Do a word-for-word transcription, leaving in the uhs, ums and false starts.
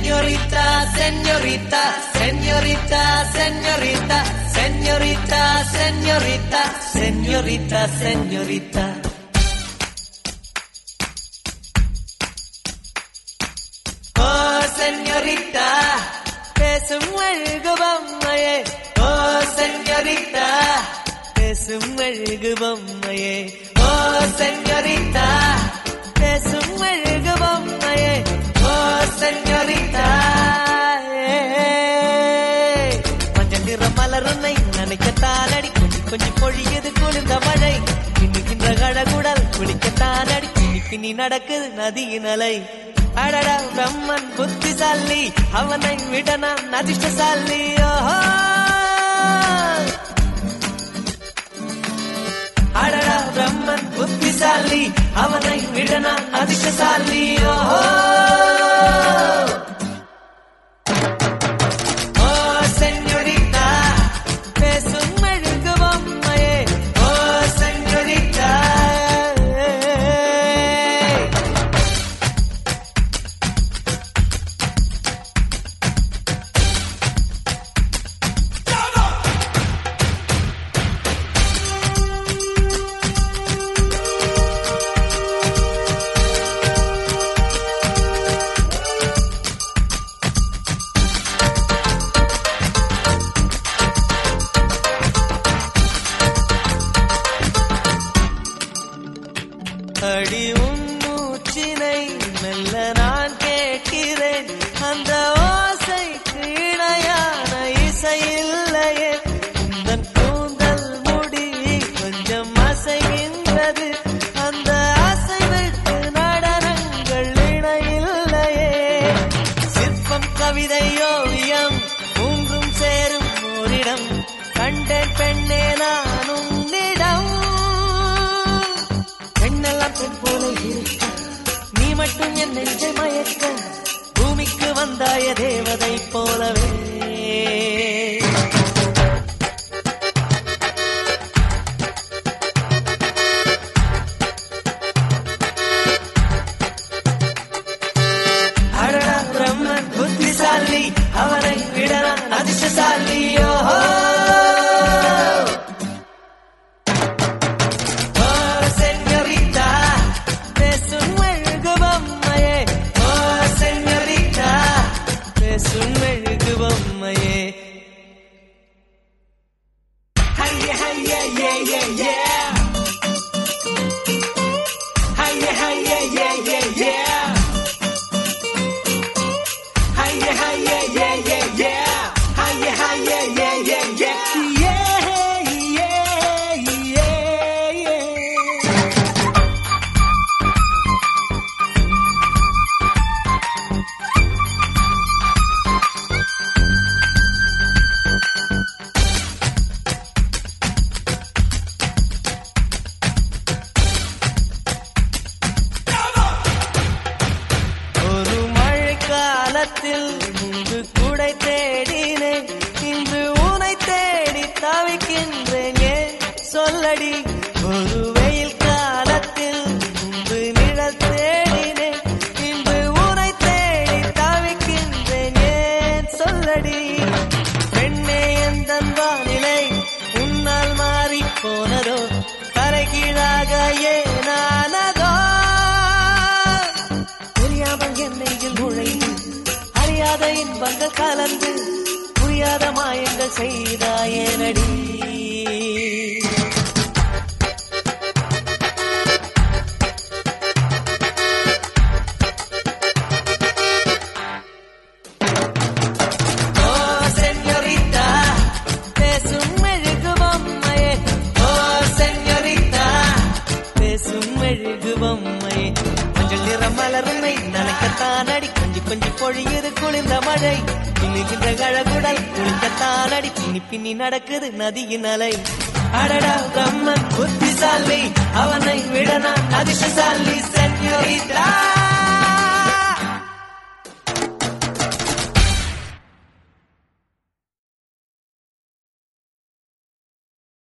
Señorita, señorita, señorita, señorita, señorita, señorita, señorita, señorita. Oh, señorita, பேசும் அழகு பொம்மையே. Oh, señorita, பேசும் அழகு பொம்மையே. Oh, señorita, பேசும் அழகு பொம்மையே. Oh, señorita, மஞ்சள் நிற மலருன்னை நினைக்கத்தான் அடி கொஞ்சி கொஞ்சி பொழியது குளிர்ந்த மழை இன்னிக்கின்ற கழகுடல் குளிக்கத்தான் அடி பின்னி பின்னி நடக்குது நதியின் அலை. அடடா பிரம்மன் புத்திசாலி அவனை விட நான் அதிர்ஷ்டசாலி. ஓஹோ அடடா பிரம்மன் புத்திசாலி அவனை விட நான் அதிர்ஷ்டசாலி. ஓஹோ ஓ செஞோரிட்டா பேசும் அழகு பொம்மையே. ஓ செஞோரிட்டா அடி உன் மூச்சினை மெல்ல நான் கேட்கிறேன் அந்த ஓசைக்கு இணையான இசை இல்லையே. உந்தன் கூந்தல் முடி கொஞ்சம் அசைகின்றது அந்த அசைவுக்கு நடனங்கள் இணையில்லையே. சிற்பம் கவிதை ஓவியம் ஒன்றும் சேரும் ஓரிடம் கண்டேன் பெண்ணே நான் உன்னிடம். பெண்ணெல்லாம் பெண் போல இருக்க நீ மட்டும் என் நெஞ்சை மயக்க பூமிக்கு வந்தாய தேவதை போலவே. அடடா பிரம்மன் புத்திசாலி அவனை விட நான் அதிர்ஷ்டசாலி. ஓஹோ சுமெழுகு பொம்மையே. ஹைய ஹைய ஏ ஏ ஏ ஹைய ஹைய ஏ ஏ ஏ ஹைய ஹைய ஏ ஏ ஏ ஹைய ஹைய ஏ ஏ ஏ ஏ முன்பு கூடை தேடினேன் இன்று உனை தேடி தவிக்கின்றேன் ஏன் சொல்லடி. ஒரு வெயில் காலத்தில் முன்பு நிழல் தேடினேன் இன்று உனை தேடி தவிக்கின்றேன் ஏன் சொல்லடி. பெண்ணே எந்தன் வானிலை உன்னால் மாறி போனதோ தலைகீழாக ஏனானதோ தெரியாமல் என் நெஞ்சில் நுழைந்து அறியாத இன்பங்கள் கலந்து புரியாத மாயங்கள் செய்தாயேனடி. ஓ செஞோரிட்டா பேசும் அழகு பொம்மையே. ஓ செஞோரிட்டா பேசும் அழகு பொம்மையே. மஞ்சள் நிற மலருன்னை நினைக்கத்தான் அடி கொஞ்சி கொஞ்சி பொழியுது குளிர்ந்த மழை இன்னிக்கின்ற கழகுடல் குளிக்கத்தான் அடி பின்னி பின்னி நடக்குது நதியின் அலை. அடடா பிரம்மன் புத்திசாலி அவனை விட நான் அதிர்ஷ்டசாலி. செஞோரிட்டா